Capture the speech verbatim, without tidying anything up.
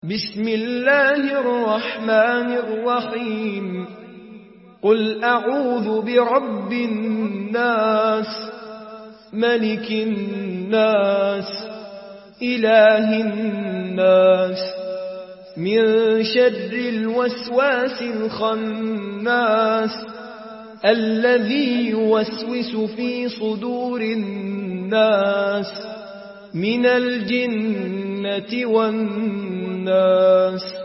بسم الله الرحمن الرحيم قل أعوذ برب الناس ملك الناس إله الناس من شر الوسواس الخناس الذي يوسوس في صدور الناس من الجنة والناس